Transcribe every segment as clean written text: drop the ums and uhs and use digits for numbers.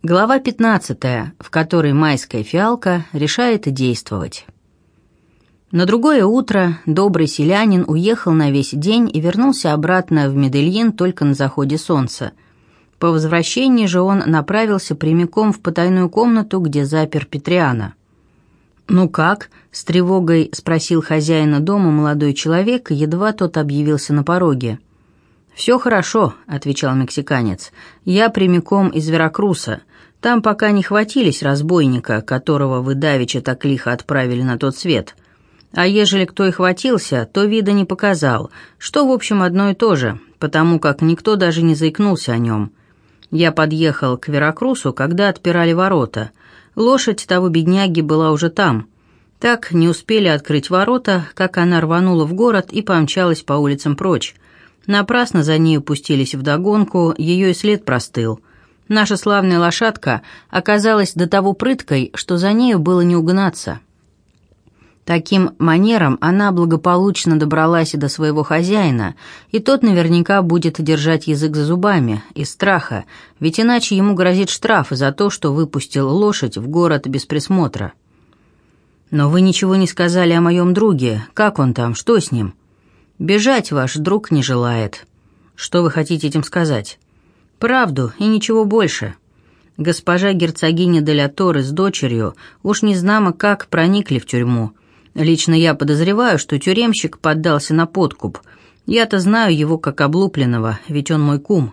Глава 15, в которой майская фиалка решает действовать. На другое утро добрый селянин уехал на весь день и вернулся обратно в Медельин только на заходе солнца. По возвращении же он направился прямиком в потайную комнату, где запер Петриана. «Ну как?» — с тревогой спросил хозяина дома молодой человек, едва тот объявился на пороге. «Все хорошо», — отвечал мексиканец. «Я прямиком из Веракруса. Там пока не хватились разбойника, которого вы давеча так лихо отправили на тот свет. А ежели кто и хватился, то вида не показал, что, в общем, одно и то же, потому как никто даже не заикнулся о нем. Я подъехал к Веракрусу, когда отпирали ворота. Лошадь того бедняги была уже там. Так не успели открыть ворота, как она рванула в город и помчалась по улицам прочь. Напрасно за нею пустились вдогонку, ее и след простыл. Наша славная лошадка оказалась до того прыткой, что за нею было не угнаться. Таким манером она благополучно добралась и до своего хозяина, и тот наверняка будет держать язык за зубами, из страха, ведь иначе ему грозит штраф за то, что выпустил лошадь в город без присмотра. Но вы ничего не сказали о моем друге, как он там, что с ним? Бежать ваш друг не желает. Что вы хотите этим сказать? Правду и ничего больше. Госпожа герцогиня де ля Торре с дочерью уж незнамо как проникли в тюрьму. Лично я подозреваю, что тюремщик поддался на подкуп. Я-то знаю его как облупленного, ведь он мой кум.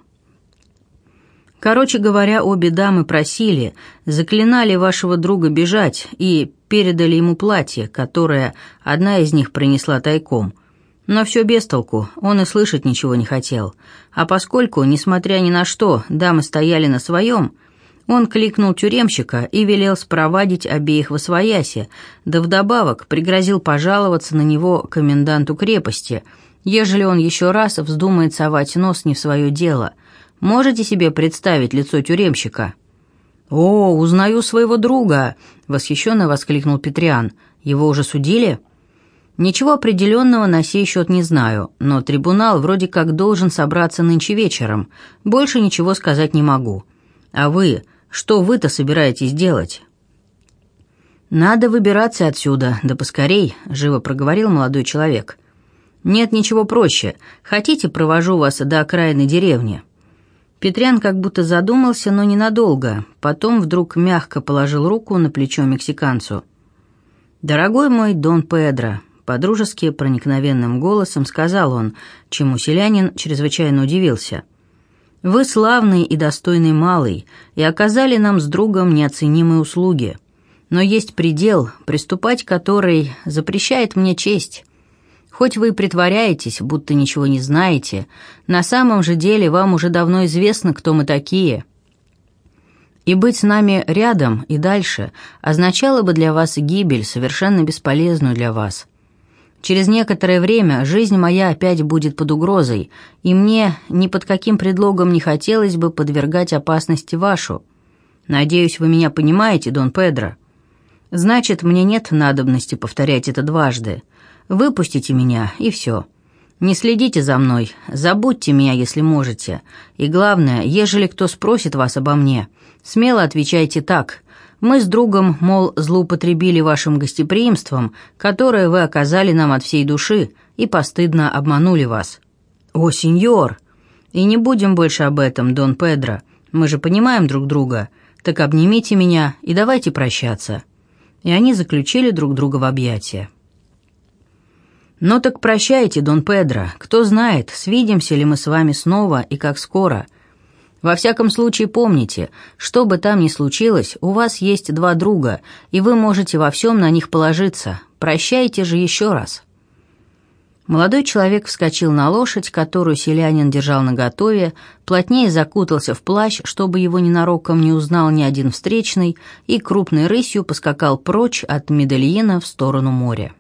Короче говоря, обе дамы просили, заклинали вашего друга бежать и передали ему платье, которое одна из них принесла тайком. Но все без толку, он и слышать ничего не хотел. А поскольку, несмотря ни на что, дамы стояли на своем, он кликнул тюремщика и велел спровадить обеих восвояси, да вдобавок пригрозил пожаловаться на него коменданту крепости, ежели он еще раз вздумает совать нос не в свое дело. Можете себе представить лицо тюремщика? «О, узнаю своего друга!» — восхищенно воскликнул Петриан. «Его уже судили?» «Ничего определенного на сей счет не знаю, но трибунал вроде как должен собраться нынче вечером. Больше ничего сказать не могу. А вы, что вы-то собираетесь делать?» «Надо выбираться отсюда, да поскорей», — живо проговорил молодой человек. «Нет ничего проще. Хотите, провожу вас до окраины деревни?» Петриан как будто задумался, но ненадолго. Потом вдруг мягко положил руку на плечо мексиканцу. «Дорогой мой Дон Педро», — подружески проникновенным голосом сказал он, чему селянин чрезвычайно удивился. «Вы славный и достойный малый, и оказали нам с другом неоценимые услуги. Но есть предел, приступать к который запрещает мне честь. Хоть вы и притворяетесь, будто ничего не знаете, на самом же деле вам уже давно известно, кто мы такие. И быть с нами рядом и дальше означало бы для вас гибель, совершенно бесполезную для вас. Через некоторое время жизнь моя опять будет под угрозой, и мне ни под каким предлогом не хотелось бы подвергать опасности вашу. Надеюсь, вы меня понимаете, Дон Педро? Значит, мне нет надобности повторять это дважды. Выпустите меня, и все. Не следите за мной, забудьте меня, если можете. И главное, ежели кто спросит вас обо мне, смело отвечайте так. Мы с другом, мол, злоупотребили вашим гостеприимством, которое вы оказали нам от всей души, и постыдно обманули вас. О, сеньор! И не будем больше об этом, Дон Педро. Мы же понимаем друг друга. Так обнимите меня и давайте прощаться». И они заключили друг друга в объятия. «Ну так прощайте, Дон Педро. Кто знает, свидимся ли мы с вами снова и как скоро. Во всяком случае помните, что бы там ни случилось, у вас есть два друга, и вы можете во всем на них положиться. Прощайте же еще раз». Молодой человек вскочил на лошадь, которую селянин держал наготове, плотнее закутался в плащ, чтобы его ненароком не узнал ни один встречный, и крупной рысью поскакал прочь от Медельина в сторону моря.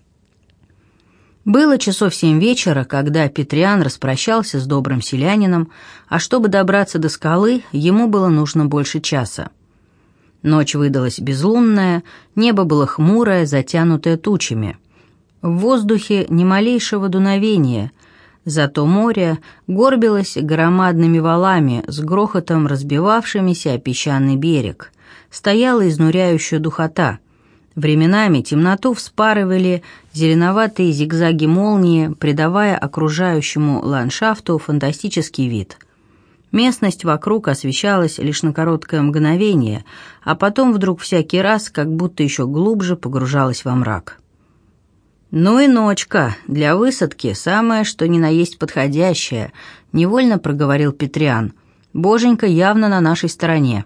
Было часов 7 вечера, когда Петриан распрощался с добрым селянином, а чтобы добраться до скалы, ему было нужно больше часа. Ночь выдалась безлунная, небо было хмурое, затянутое тучами. В воздухе ни малейшего дуновения. Зато море горбилось громадными валами, с грохотом разбивавшимися о песчаный берег. Стояла изнуряющая духота. Временами темноту вспарывали зеленоватые зигзаги молнии, придавая окружающему ландшафту фантастический вид. Местность вокруг освещалась лишь на короткое мгновение, а потом вдруг всякий раз как будто еще глубже погружалась во мрак. «Ну и ночка, для высадки самое что ни на есть подходящее», — невольно проговорил Петриан. «Боженька явно на нашей стороне».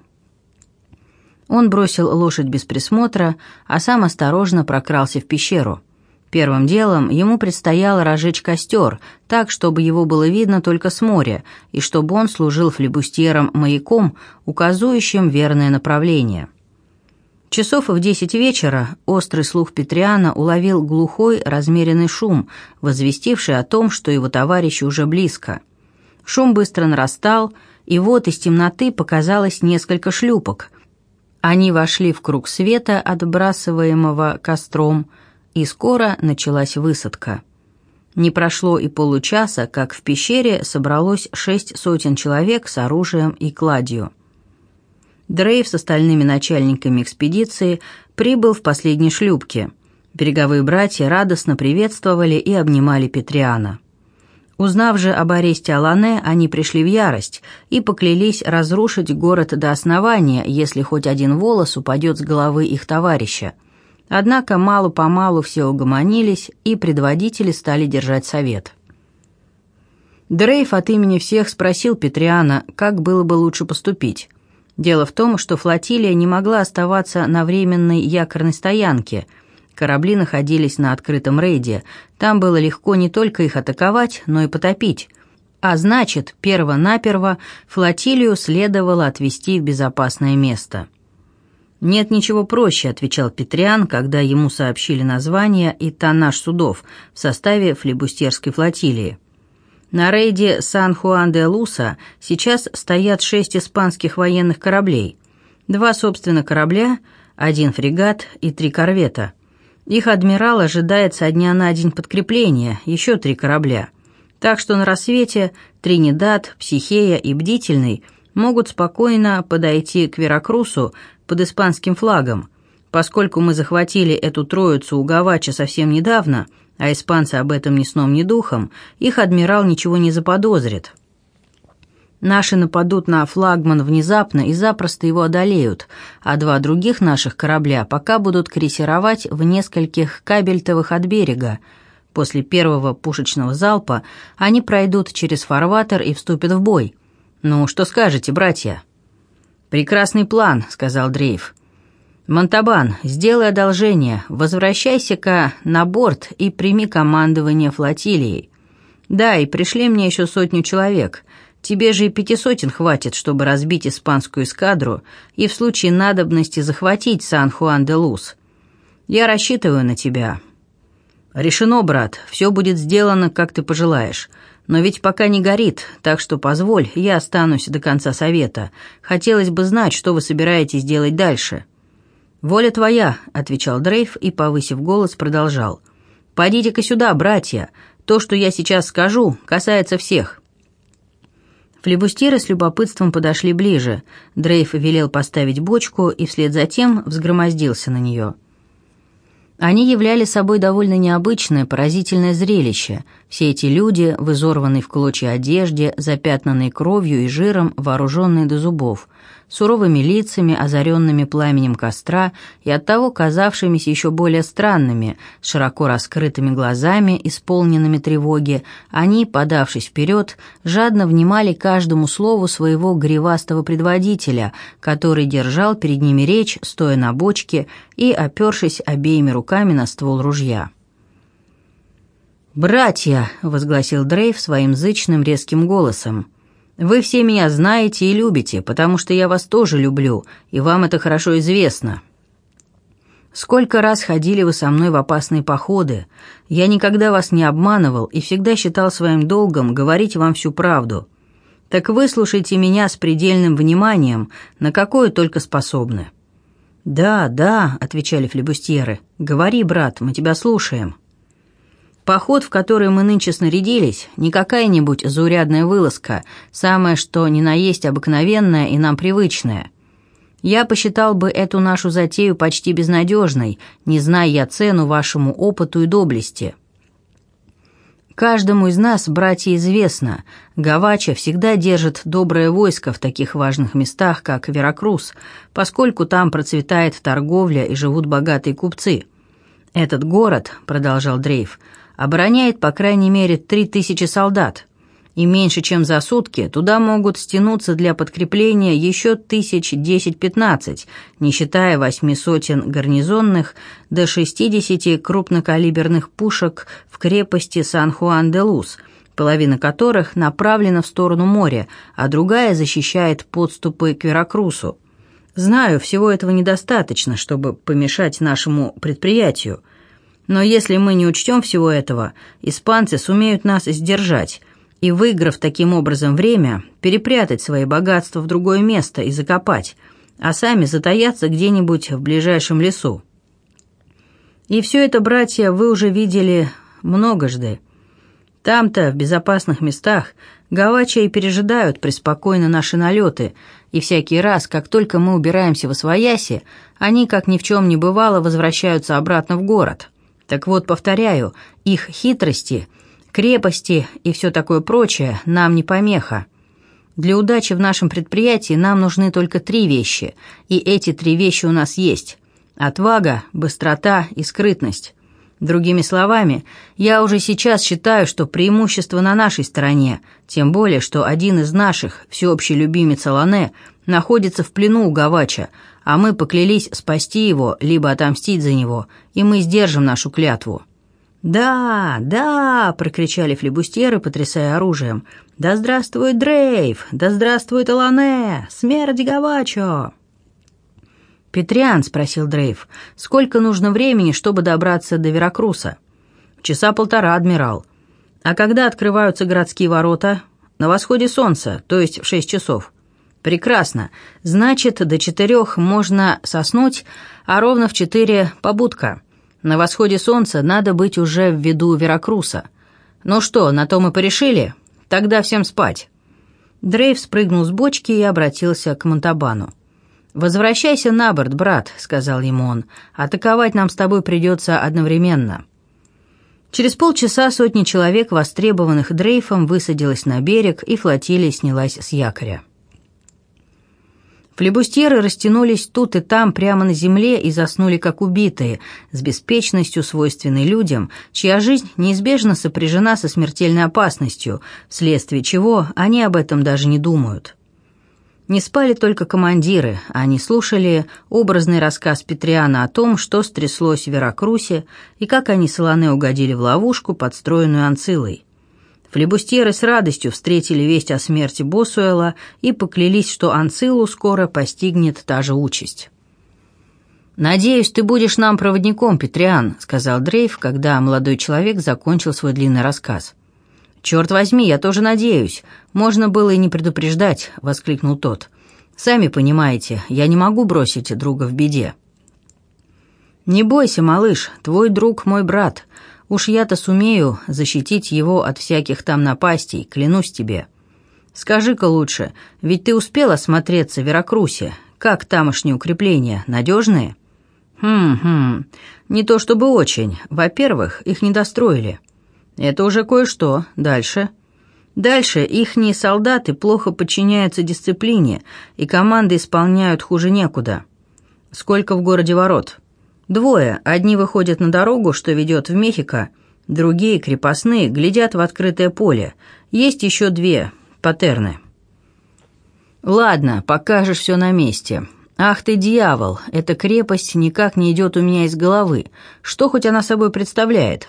Он бросил лошадь без присмотра, а сам осторожно прокрался в пещеру. Первым делом ему предстояло разжечь костер, так, чтобы его было видно только с моря, и чтобы он служил флибустьером-маяком, указывающим верное направление. Часов в 10 вечера острый слух Петриана уловил глухой, размеренный шум, возвестивший о том, что его товарищи уже близко. Шум быстро нарастал, и вот из темноты показалось несколько шлюпок. Они вошли в круг света, отбрасываемого костром, и скоро началась высадка. Не прошло и получаса, как в пещере собралось 600 человек с оружием и кладью. Дрейв с остальными начальниками экспедиции прибыл в последней шлюпке. Береговые братья радостно приветствовали и обнимали Петриана. Узнав же об аресте Алане, они пришли в ярость и поклялись разрушить город до основания, если хоть один волос упадет с головы их товарища. Однако мало-помалу все угомонились, и предводители стали держать совет. Дрейв от имени всех спросил Петриана, как было бы лучше поступить. Дело в том, что флотилия не могла оставаться на временной якорной стоянке. Корабли находились на открытом рейде. Там было легко не только их атаковать, но и потопить. А значит, перво-наперво флотилию следовало отвезти в безопасное место. «Нет ничего проще», — отвечал Петриан, когда ему сообщили название и тоннаж судов в составе флибустьерской флотилии. На рейде Сан-Хуан-де-Луса сейчас стоят 6 испанских военных кораблей, 2, собственно, корабля, 1 фрегат и 3 корвета. Их адмирал ожидает со дня на день подкрепления, еще 3 корабля. Так что на рассвете Тринидад, Психея и Бдительный могут спокойно подойти к Веракрусу под испанским флагом. Поскольку мы захватили эту троицу у Гавача совсем недавно, а испанцы об этом ни сном, ни духом, их адмирал ничего не заподозрит. Наши нападут на флагман внезапно и запросто его одолеют, а 2 других наших корабля пока будут крейсеровать в нескольких кабельтовых от берега. После первого пушечного залпа они пройдут через фарватер и вступят в бой. Ну, что скажете, братья?» «Прекрасный план», — сказал Дрейв. «Монтабан, сделай одолжение, возвращайся-ка на борт и прими командование флотилией. Да, и пришли мне еще 100 человек. Тебе же и 500 хватит, чтобы разбить испанскую эскадру и в случае надобности захватить Сан-Хуан-де-Лус. Я рассчитываю на тебя». «Решено, брат, все будет сделано, как ты пожелаешь. Но ведь пока не горит, так что позволь, я останусь до конца совета. Хотелось бы знать, что вы собираетесь делать дальше». «Воля твоя», — отвечал Дрейв и, повысив голос, продолжал. «Подите-ка сюда, братья. То, что я сейчас скажу, касается всех». Флибустьеры с любопытством подошли ближе. Дрейв велел поставить бочку и вслед за тем взгромоздился на нее. Они являли собой довольно необычное, поразительное зрелище. Все эти люди, в изорванной в клочья одежде, запятнанной кровью и жиром, вооруженные до зубов, суровыми лицами, озаренными пламенем костра и оттого казавшимися еще более странными, с широко раскрытыми глазами, исполненными тревоги, они, подавшись вперед, жадно внимали каждому слову своего гривастого предводителя, который держал перед ними речь, стоя на бочке и опершись обеими руками на ствол ружья. «Братья!» — возгласил Дрейв своим зычным резким голосом. «Вы все меня знаете и любите, потому что я вас тоже люблю, и вам это хорошо известно. Сколько раз ходили вы со мной в опасные походы. Я никогда вас не обманывал и всегда считал своим долгом говорить вам всю правду. Так выслушайте меня с предельным вниманием, на какое только способны». «Да, да», — отвечали флибустьеры. «Говори, брат, мы тебя слушаем». Поход, в который мы нынче снарядились, не какая-нибудь заурядная вылазка, самое что ни на есть обыкновенное и нам привычное. Я посчитал бы эту нашу затею почти безнадежной, не зная я цену вашему опыту и доблести. Каждому из нас, братья, известно, Гавача всегда держит доброе войско в таких важных местах, как Веракрус, поскольку там процветает торговля и живут богатые купцы. «Этот город, — продолжал Дрейф, — обороняет по крайней мере 3000 солдат, и меньше чем за сутки туда могут стянуться для подкрепления еще 10-15, не считая 800 гарнизонных до 60 крупнокалиберных пушек в крепости Сан-Хуан-де-Лус, половина которых направлена в сторону моря, а другая защищает подступы к Веракрусу. Знаю, всего этого недостаточно, чтобы помешать нашему предприятию, но если мы не учтем всего этого, испанцы сумеют нас сдержать, и, выиграв таким образом время, перепрятать свои богатства в другое место и закопать, а сами затаятся где-нибудь в ближайшем лесу. И все это, братья, вы уже видели многожды. Там-то, в безопасных местах, гавачи и пережидают преспокойно наши налеты, и всякий раз, как только мы убираемся восвояси, они, как ни в чем не бывало, возвращаются обратно в город. Так вот, повторяю, их хитрости – крепости и все такое прочее нам не помеха. Для удачи в нашем предприятии нам нужны только 3 вещи, и эти 3 вещи у нас есть: отвага, быстрота и скрытность. Другими словами, я уже сейчас считаю, что преимущество на нашей стороне, тем более, что один из наших, всеобщий любимец Алане, находится в плену у Гавача, а мы поклялись спасти его, либо отомстить за него, и мы сдержим нашу клятву. «Да, да!» — прокричали флибустьеры, потрясая оружием. «Да здравствует Дрейф! Да здравствует Алане! Смерть Гавачо!» «Петриан», — спросил Дрейф, — «сколько нужно времени, чтобы добраться до Веракруса?» «Часа 1,5, адмирал». «А когда открываются городские ворота?» «На восходе солнца, то есть в 6 часов». «Прекрасно. Значит, до 4 можно соснуть, а ровно в 4 побудка. На восходе солнца надо быть уже в виду Веракруса. Ну что, на то мы порешили? Тогда всем спать». Дрейф спрыгнул с бочки и обратился к Монтабану. «Возвращайся на борт, брат», — сказал ему он. «Атаковать нам с тобой придется одновременно». Через полчаса сотни человек, востребованных Дрейфом, высадилась на берег, и флотилия снялась с якоря. Флибустьеры растянулись тут и там прямо на земле и заснули как убитые, с беспечностью, свойственной людям, чья жизнь неизбежно сопряжена со смертельной опасностью, вследствие чего они об этом даже не думают. Не спали только командиры, они слушали образный рассказ Петриана о том, что стряслось в Веракрусе и как они с Алане угодили в ловушку, подстроенную Анцилой. Флибустьеры с радостью встретили весть о смерти Босуэла и поклялись, что Анцилу скоро постигнет та же участь. «Надеюсь, ты будешь нам проводником, Петриан», — сказал Дрейф, когда молодой человек закончил свой длинный рассказ. «Черт возьми, я тоже надеюсь. Можно было и не предупреждать», — воскликнул тот. «Сами понимаете, я не могу бросить друга в беде». «Не бойся, малыш, твой друг мой брат. Уж я-то сумею защитить его от всяких там напастей, клянусь тебе. Скажи-ка лучше, ведь ты успел осмотреться в Веракрусе? Как тамошние укрепления, надежные?» Не то чтобы очень. Во-первых, их не достроили». «Это уже кое-что. Дальше?» «Дальше ихние солдаты плохо подчиняются дисциплине, и команды исполняют хуже некуда». «Сколько в городе ворот?» 2. Одни выходят на дорогу, что ведет в Мехико, другие, крепостные, глядят в открытое поле. Есть еще 2 патерны. «Ладно, покажешь все на месте. Ах ты, дьявол, эта крепость никак не идет у меня из головы. Что хоть она собой представляет?»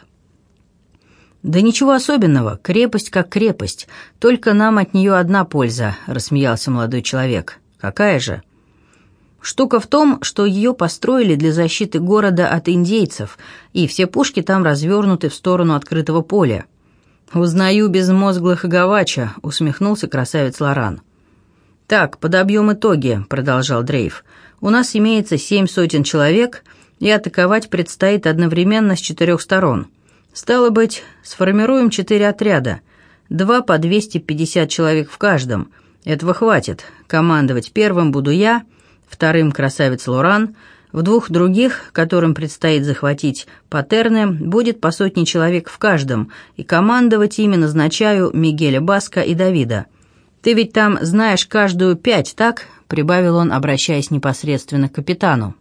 «Да ничего особенного, крепость как крепость, только нам от нее одна польза», — рассмеялся молодой человек. «Какая же?» «Штука в том, что ее построили для защиты города от индейцев, и все пушки там развернуты в сторону открытого поля». «Узнаю безмозглых Гавача», — усмехнулся красавец Лоран. «Так, подобьем итоги», — продолжал Дрейф. «У нас имеется 7 сотен человек, и атаковать предстоит одновременно с 4 сторон. «Стало быть, сформируем 4 отряда, 2 по 250 человек в каждом. Этого хватит. Командовать первым буду я, вторым красавец Лоран, в 2 других, которым предстоит захватить Патерны, будет по 100 человек в каждом, и командовать ими назначаю Мигеля Баска и Давида. Ты ведь там знаешь каждую 5, так?» — прибавил он, обращаясь непосредственно к капитану.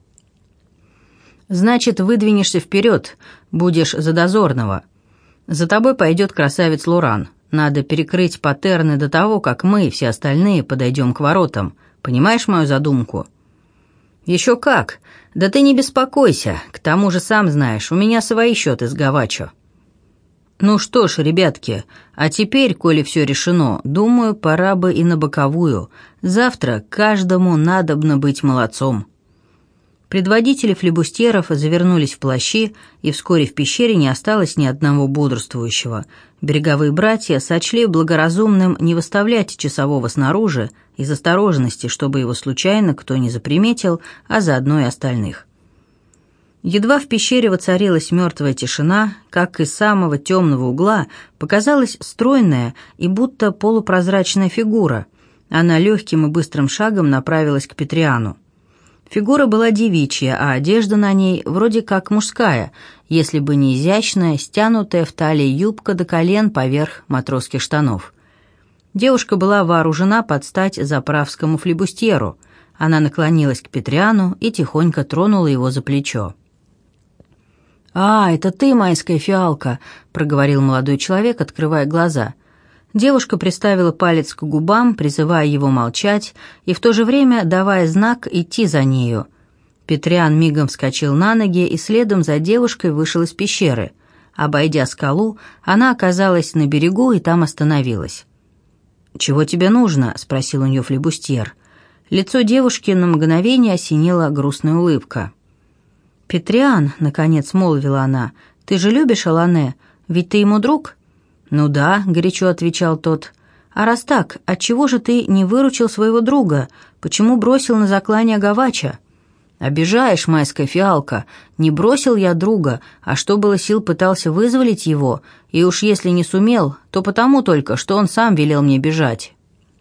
«Значит, выдвинешься вперед, будешь за дозорного. За тобой пойдет красавец Лоран. Надо перекрыть Патерны до того, как мы, все остальные, подойдем к воротам. Понимаешь мою задумку?» «Еще как! Да ты не беспокойся, к тому же сам знаешь, у меня свои счеты с Гавачо». «Ну что ж, ребятки, а теперь, коли все решено, думаю, пора бы и на боковую. Завтра каждому надобно быть молодцом». Предводители флибустьеров завернулись в плащи, и вскоре в пещере не осталось ни одного бодрствующего. Береговые братья сочли благоразумным не выставлять часового снаружи из осторожности, чтобы его случайно кто не заприметил, а заодно и остальных. Едва в пещере воцарилась мертвая тишина, как из самого темного угла показалась стройная и будто полупрозрачная фигура. Она легким и быстрым шагом направилась к Петриану. Фигура была девичья, а одежда на ней вроде как мужская, если бы не изящная, стянутая в талии юбка до колен поверх матросских штанов. Девушка была вооружена под стать заправскому флибустьеру. Она наклонилась к Петриану и тихонько тронула его за плечо. «А, это ты, майская фиалка», — проговорил молодой человек, открывая глаза. Девушка приставила палец к губам, призывая его молчать, и в то же время давая знак идти за нею. Петриан мигом вскочил на ноги и следом за девушкой вышел из пещеры. Обойдя скалу, она оказалась на берегу и там остановилась. «Чего тебе нужно?» — спросил у нее флибустьер. Лицо девушки на мгновение осенила грустная улыбка. «Петриан», — наконец молвила она, — «ты же любишь Алане? Ведь ты ему друг?» «Ну да», — горячо отвечал тот. «А раз так, отчего же ты не выручил своего друга? Почему бросил на заклание Гавача?» «Обижаешь, майская фиалка. Не бросил я друга, а что было сил пытался вызволить его, и уж если не сумел, то потому только, что он сам велел мне бежать».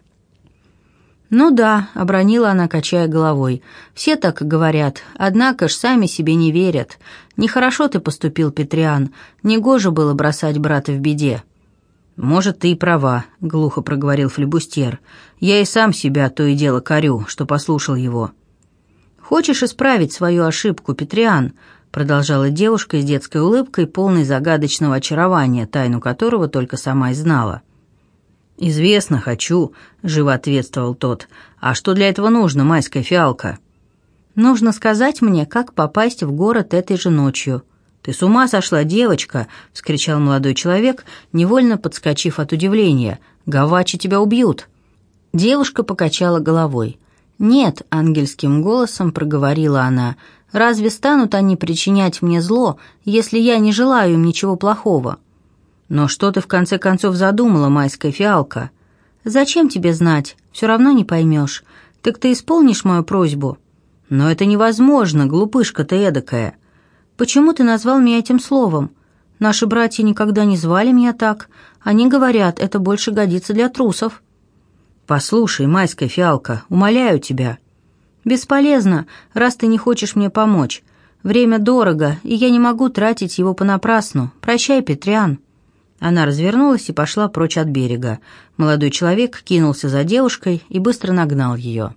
«Ну да», — обронила она, качая головой, — «все так говорят, однако ж сами себе не верят. Нехорошо ты поступил, Петриан, негоже было бросать брата в беде». «Может, ты и права», — глухо проговорил флибустьер. «Я и сам себя то и дело корю, что послушал его». «Хочешь исправить свою ошибку, Петриан?» — продолжала девушка с детской улыбкой, полной загадочного очарования, тайну которого только сама и знала. «Известно, хочу», — живо ответствовал тот. «А что для этого нужно, майская фиалка?» «Нужно сказать мне, как попасть в город этой же ночью». «Ты с ума сошла, девочка!» — вскричал молодой человек, невольно подскочив от удивления. «Гавачи тебя убьют!» Девушка покачала головой. «Нет», — ангельским голосом проговорила она, — «разве станут они причинять мне зло, если я не желаю им ничего плохого?» «Но что ты в конце концов задумала, майская фиалка?» «Зачем тебе знать? Все равно не поймешь. Так ты исполнишь мою просьбу?» «Но это невозможно, глупышка ты эдакая». «Почему ты назвал меня этим словом? Наши братья никогда не звали меня так. Они говорят, это больше годится для трусов». «Послушай, майская фиалка, умоляю тебя». «Бесполезно, раз ты не хочешь мне помочь. Время дорого, и я не могу тратить его понапрасну. Прощай, Петриан». Она развернулась и пошла прочь от берега. Молодой человек кинулся за девушкой и быстро нагнал ее.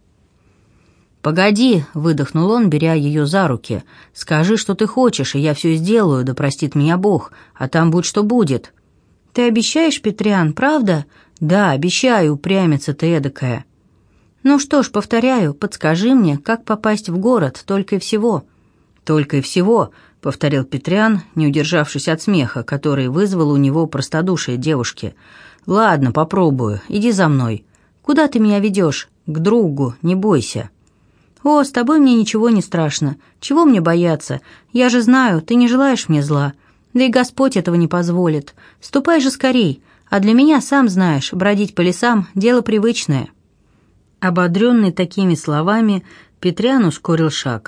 «Погоди», — выдохнул он, беря ее за руки. «Скажи, что ты хочешь, и я все сделаю, да простит меня Бог, а там будь что будет». «Ты обещаешь, Петриан, правда?» «Да, обещаю, упрямица ты эдакая». «Ну что ж, повторяю, подскажи мне, как попасть в город, только и всего». «Только и всего», — повторил Петриан, не удержавшись от смеха, который вызвал у него простодушие девушки. «Ладно, попробую, иди за мной». «Куда ты меня ведешь?» «К другу, не бойся». «О, с тобой мне ничего не страшно. Чего мне бояться? Я же знаю, ты не желаешь мне зла. Да и Господь этого не позволит. Ступай же скорей, а для меня, сам знаешь, бродить по лесам – дело привычное». Ободренный такими словами, Петриан ускорил шаг.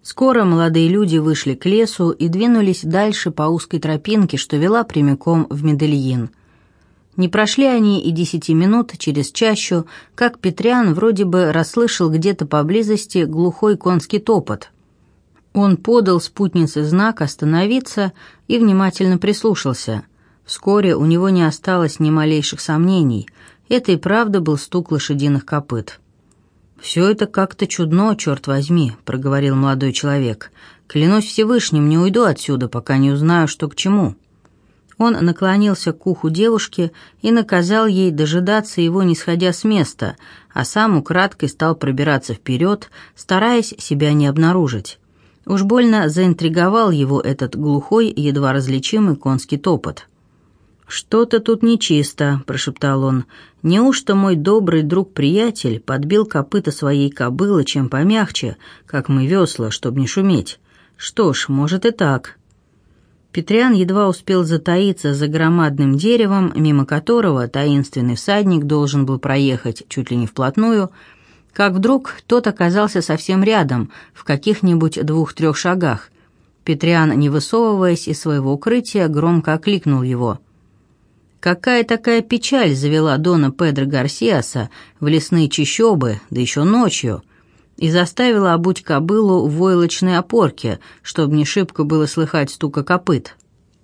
Скоро молодые люди вышли к лесу и двинулись дальше по узкой тропинке, что вела прямиком в Медельин. Не прошли они и 10 минут через чащу, как Петрян вроде бы расслышал где-то поблизости глухой конский топот. Он подал спутнице знак остановиться и внимательно прислушался. Вскоре у него не осталось ни малейших сомнений. Это и правда был стук лошадиных копыт. «Все это как-то чудно, черт возьми», — проговорил молодой человек. «Клянусь Всевышним, не уйду отсюда, пока не узнаю, что к чему». Он наклонился к уху девушки и наказал ей дожидаться его, не сходя с места, а сам украдкой стал пробираться вперед, стараясь себя не обнаружить. Уж больно заинтриговал его этот глухой, едва различимый конский топот. «Что-то тут нечисто», — прошептал он. «Неужто мой добрый друг-приятель подбил копыта своей кобылы чем помягче, как мы весла, чтобы не шуметь? Что ж, может и так». Петрян едва успел затаиться за громадным деревом, мимо которого таинственный всадник должен был проехать чуть ли не вплотную, как вдруг тот оказался совсем рядом, в каких-нибудь 2-3 шагах. Петрян, не высовываясь из своего укрытия, громко окликнул его. Какая такая печаль завела дона Педро Гарсиаса в лесные чащобы, да еще ночью, и заставила обуть кобылу в войлочной опорке, чтобы не шибко было слыхать стука копыт.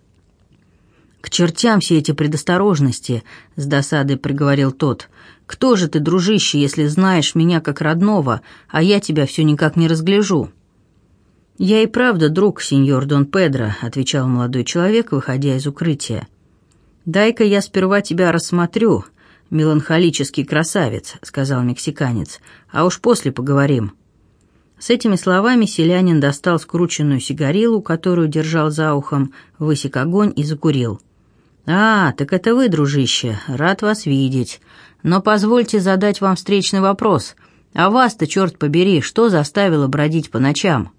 «К чертям все эти предосторожности», — с досадой проговорил тот. «Кто же ты, дружище, если знаешь меня как родного, а я тебя все никак не разгляжу?» «Я и правда друг, сеньор Дон Педро», — отвечал молодой человек, выходя из укрытия. «Дай-ка я сперва тебя рассмотрю, меланхолический красавец», — сказал мексиканец, «а уж после поговорим». С этими словами селянин достал скрученную сигарилу, которую держал за ухом, высек огонь и закурил. «А, так это вы, дружище, рад вас видеть. Но позвольте задать вам встречный вопрос. А вас-то, черт побери, что заставило бродить по ночам?»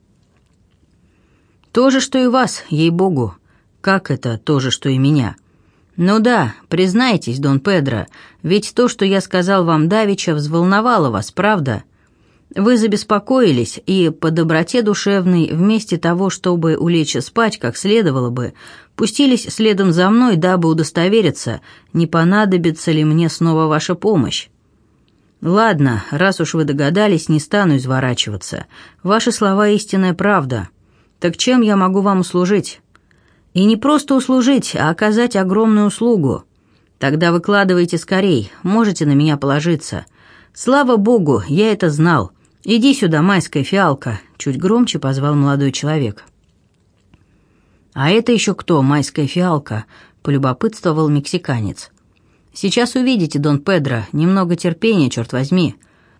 «То же, что и вас, ей-богу». «Как это то же, что и меня?» «Ну да, признайтесь, Дон Педро, ведь то, что я сказал вам давеча, взволновало вас, правда? Вы забеспокоились, и по доброте душевной, вместо того, чтобы улечь спать, как следовало бы, пустились следом за мной, дабы удостовериться, не понадобится ли мне снова ваша помощь. Ладно, раз уж вы догадались, не стану изворачиваться. Ваши слова истинная правда. Так чем я могу вам услужить?» «И не просто услужить, а оказать огромную услугу. Тогда выкладывайте скорей, можете на меня положиться. Слава богу, я это знал. Иди сюда, майская фиалка», — чуть громче позвал молодой человек. «А это еще кто, майская фиалка?» — полюбопытствовал мексиканец. «Сейчас увидите, Дон Педро, немного терпения, черт возьми».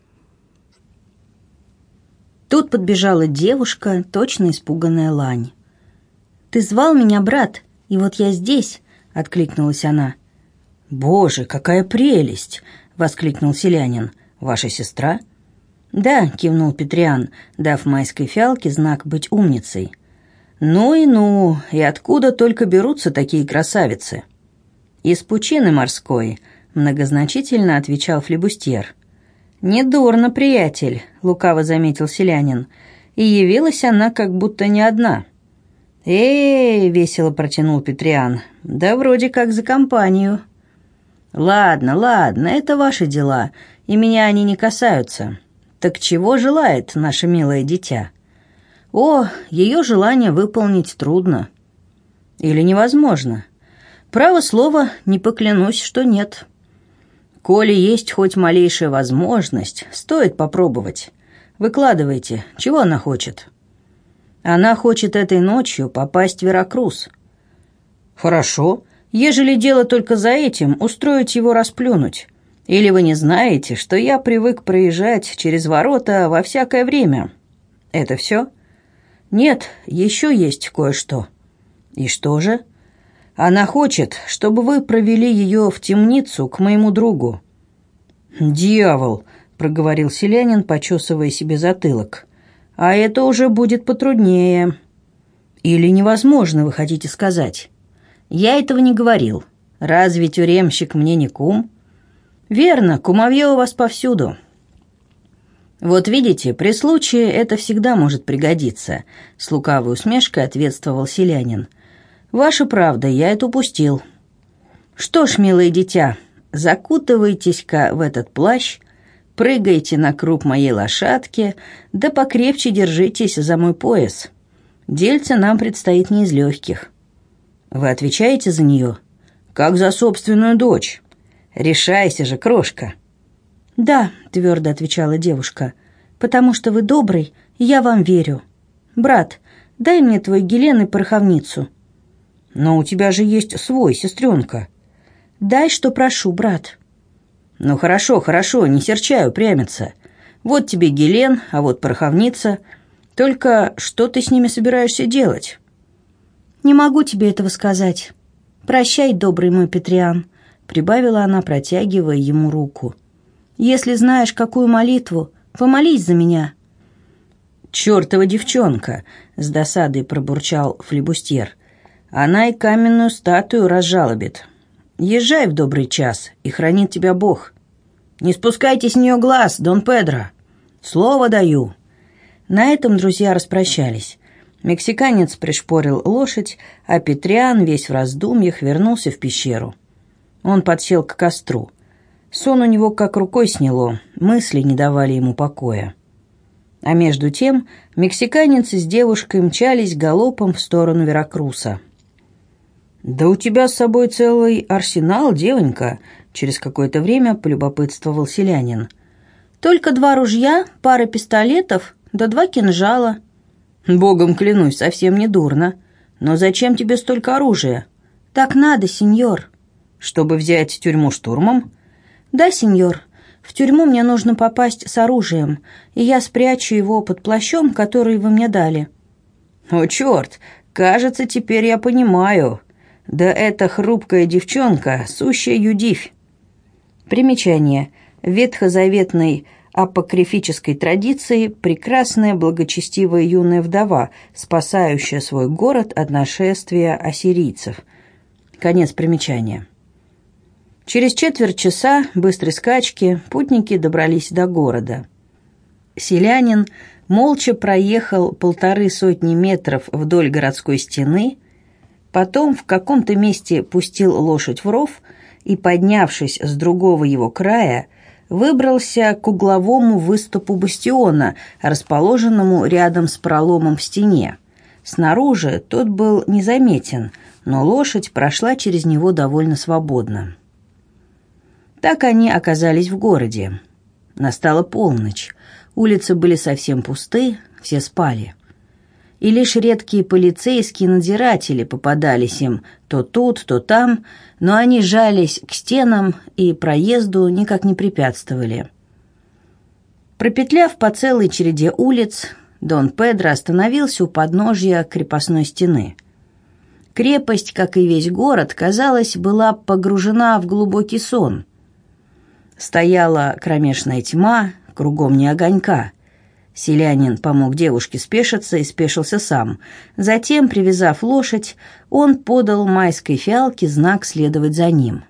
Тут подбежала девушка, точно испуганная лань. «Ты звал меня, брат, и вот я здесь», — откликнулась она. «Боже, какая прелесть!» — воскликнул селянин. «Ваша сестра?» «Да», — кивнул Петрян, дав майской фиалке знак быть умницей. «Ну, и откуда только берутся такие красавицы?» «Из пучины морской», — многозначительно отвечал флебустьер. «Недурно, приятель», — лукаво заметил селянин, «и явилась она как будто не одна». «Эй!» — весело протянул Петрян. «Да вроде как за компанию». «Ладно, это ваши дела, и меня они не касаются. Так чего желает наше милое дитя?» «О, ее желание выполнить трудно». «Или невозможно?» «Право слово, не поклянусь, что нет». «Коли есть хоть малейшая возможность, стоит попробовать. Выкладывайте, чего она хочет?» «Она хочет этой ночью попасть в Веракрус». «Хорошо, ежели дело только за этим, устроить его расплюнуть. Или вы не знаете, что я привык проезжать через ворота во всякое время? Это все?» «Нет, еще есть кое-что». «И что же?» «Она хочет, чтобы вы провели ее в темницу к моему другу». «Дьявол!» — проговорил селянин, почесывая себе затылок. «А это уже будет потруднее». «Или невозможно, вы хотите сказать?» «Я этого не говорил. Разве тюремщик мне не кум?» «Верно, кумовье у вас повсюду». «Вот видите, при случае это всегда может пригодиться», — с лукавой усмешкой ответствовал селянин. «Ваша правда, я это упустил. Что ж, милое дитя, закутывайтесь-ка в этот плащ, прыгайте на круп моей лошадки, да покрепче держитесь за мой пояс. Дельце нам предстоит не из легких». «Вы отвечаете за нее?» «Как за собственную дочь. Решайся же, крошка». «Да», — твердо отвечала девушка, — «потому что вы добрый, и я вам верю. Брат, дай мне твой гелен и пороховницу». «Но у тебя же есть свой, сестренка». «Дай, что прошу, брат». «Ну хорошо, хорошо, не серчай, упрямиться. Вот тебе гелен, а вот пороховница. Только что ты с ними собираешься делать?» «Не могу тебе этого сказать. Прощай, добрый мой Петриан», — прибавила она, протягивая ему руку. «Если знаешь, какую молитву, помолись за меня». «Чертова девчонка!» — с досадой пробурчал флибустьер. «Она и каменную статую разжалобит. Езжай в добрый час, и хранит тебя Бог. Не спускайте с нее глаз, Дон Педро. Слово даю». На этом друзья распрощались. Мексиканец пришпорил лошадь, а Петриан, весь в раздумьях, вернулся в пещеру. Он подсел к костру. Сон у него как рукой сняло, мысли не давали ему покоя. А между тем мексиканец с девушкой мчались галопом в сторону Веракруса. «Да у тебя с собой целый арсенал, девонька», — через какое-то время полюбопытствовал селянин. «Только 2 ружья, пара пистолетов, да 2 кинжала». «Богом клянусь, совсем не дурно. Но зачем тебе столько оружия?» «Так надо, сеньор». «Чтобы взять тюрьму штурмом?» «Да, сеньор. В тюрьму мне нужно попасть с оружием, и я спрячу его под плащом, который вы мне дали». «О, черт! Кажется, теперь я понимаю. Да эта хрупкая девчонка, сущая юдивь». Примечание. В ветхозаветной апокрифической традиции прекрасная благочестивая юная вдова, спасающая свой город от нашествия ассирийцев. Конец примечания. Через четверть часа быстрой скачки путники добрались до города. Селянин молча проехал 150 метров вдоль городской стены, потом в каком-то месте пустил лошадь в ров и, поднявшись с другого его края, выбрался к угловому выступу бастиона, расположенному рядом с проломом в стене. Снаружи тот был незаметен, но лошадь прошла через него довольно свободно. Так они оказались в городе. Настала полночь, улицы были совсем пусты, все спали. И лишь редкие полицейские надзиратели попадались им то тут, то там, но они жались к стенам и проезду никак не препятствовали. Пропетляв по целой череде улиц, Дон Педро остановился у подножья крепостной стены. Крепость, как и весь город, казалось, была погружена в глубокий сон. Стояла кромешная тьма, кругом ни огонька. Селянин помог девушке спешиться и спешился сам. Затем, привязав лошадь, он подал майской фиалке знак следовать за ним.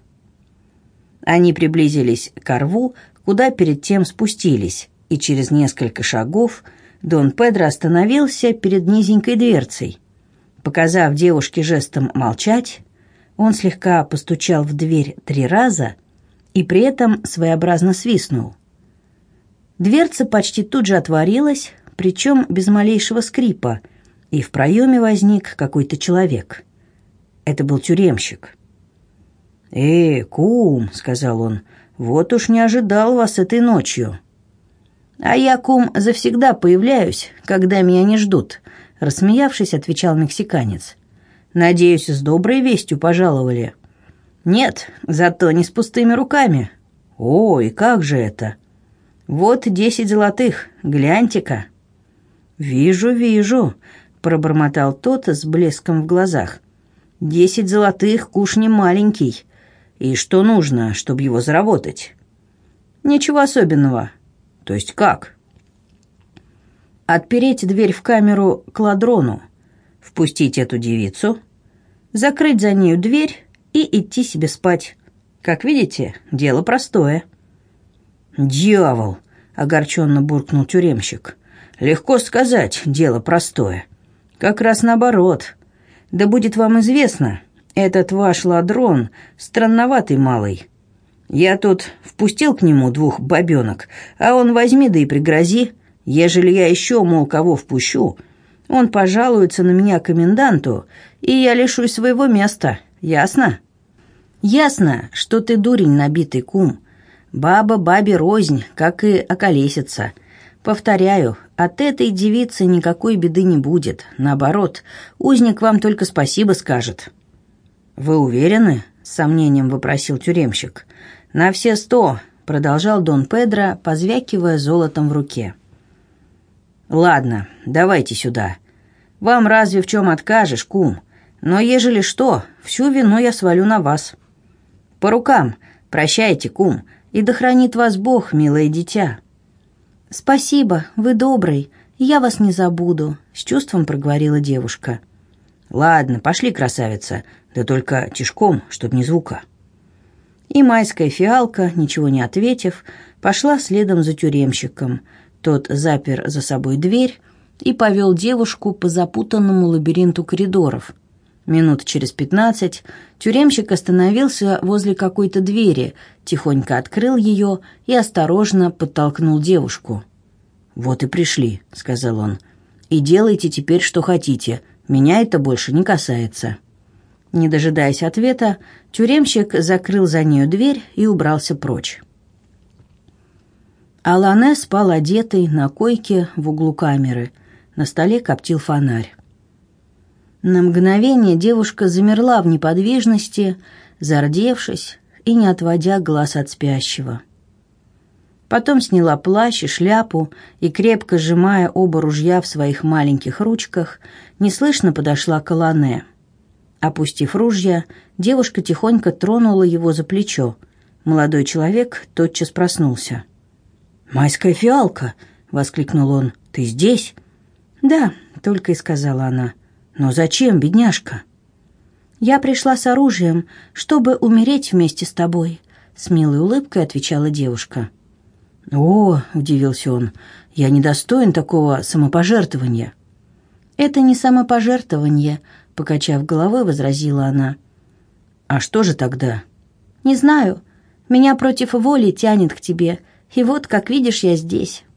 Они приблизились к рву, куда перед тем спустились, и через несколько шагов Дон Педро остановился перед низенькой дверцей. Показав девушке жестом молчать, он слегка постучал в дверь 3 раза и при этом своеобразно свистнул. Дверца почти тут же отворилась, причем без малейшего скрипа, и в проеме возник какой-то человек. Это был тюремщик. Кум», — сказал он, — «вот уж не ожидал вас этой ночью». «А я, кум, завсегда появляюсь, когда меня не ждут», — рассмеявшись, отвечал мексиканец. «Надеюсь, с доброй вестью пожаловали». «Нет, зато не с пустыми руками». «Ой, как же это?» «Вот 10 золотых, гляньте-ка». «Вижу, вижу», — пробормотал тот с блеском в глазах. 10 золотых, куш не маленький. И что нужно, чтобы его заработать?» «Ничего особенного». «То есть как?» «Отпереть дверь в камеру к ладрону, впустить эту девицу, закрыть за нею дверь и идти себе спать. Как видите, дело простое». «Дьявол! огорченно буркнул тюремщик. «Легко сказать, дело простое. Как раз наоборот. Да будет вам известно, этот ваш ладрон странноватый малый. Я тут впустил к нему 2 бабенок, а он возьми да и пригрози. Ежели я еще, мол, кого впущу, он пожалуется на меня коменданту, и я лишусь своего места. Ясно?» «Ясно, что ты дурень набитый, кум. Баба бабе рознь, как и околесица. Повторяю, от этой девицы никакой беды не будет. Наоборот, узник вам только спасибо скажет». «Вы уверены?» — с сомнением вопросил тюремщик. «На все 100», — продолжал Дон Педро, позвякивая золотом в руке. «Ладно, давайте сюда. Вам разве в чем откажешь, кум? Но ежели что, всю вину я свалю на вас. По рукам, прощайте, кум, и да хранит вас Бог, милое дитя». «Спасибо, вы добрый, я вас не забуду», — с чувством проговорила девушка. «Ладно, пошли, красавица, да только тишком, чтоб ни звука». И майская фиалка, ничего не ответив, пошла следом за тюремщиком. Тот запер за собой дверь и повел девушку по запутанному лабиринту коридоров. Минут через 15 тюремщик остановился возле какой-то двери, тихонько открыл ее и осторожно подтолкнул девушку. «Вот и пришли», — сказал он. «И делайте теперь, что хотите. Меня это больше не касается». Не дожидаясь ответа, тюремщик закрыл за нею дверь и убрался прочь. Алане спал одетый на койке в углу камеры. На столе коптил фонарь. На мгновение девушка замерла в неподвижности, зардевшись и не отводя глаз от спящего. Потом сняла плащ и шляпу и, крепко сжимая оба ружья в своих маленьких ручках, неслышно подошла к Алане. Опустив ружья, девушка тихонько тронула его за плечо. Молодой человек тотчас проснулся. «Майская фиалка!» — воскликнул он. «Ты здесь?» «Да», — только и сказала она. «Но зачем, бедняжка?» «Я пришла с оружием, чтобы умереть вместе с тобой», — с милой улыбкой отвечала девушка. «О!» — удивился он. «Я недостоин такого самопожертвования». «Это не самопожертвование», — покачав головой, возразила она. «А что же тогда?» «Не знаю. Меня против воли тянет к тебе. И вот, как видишь, я здесь».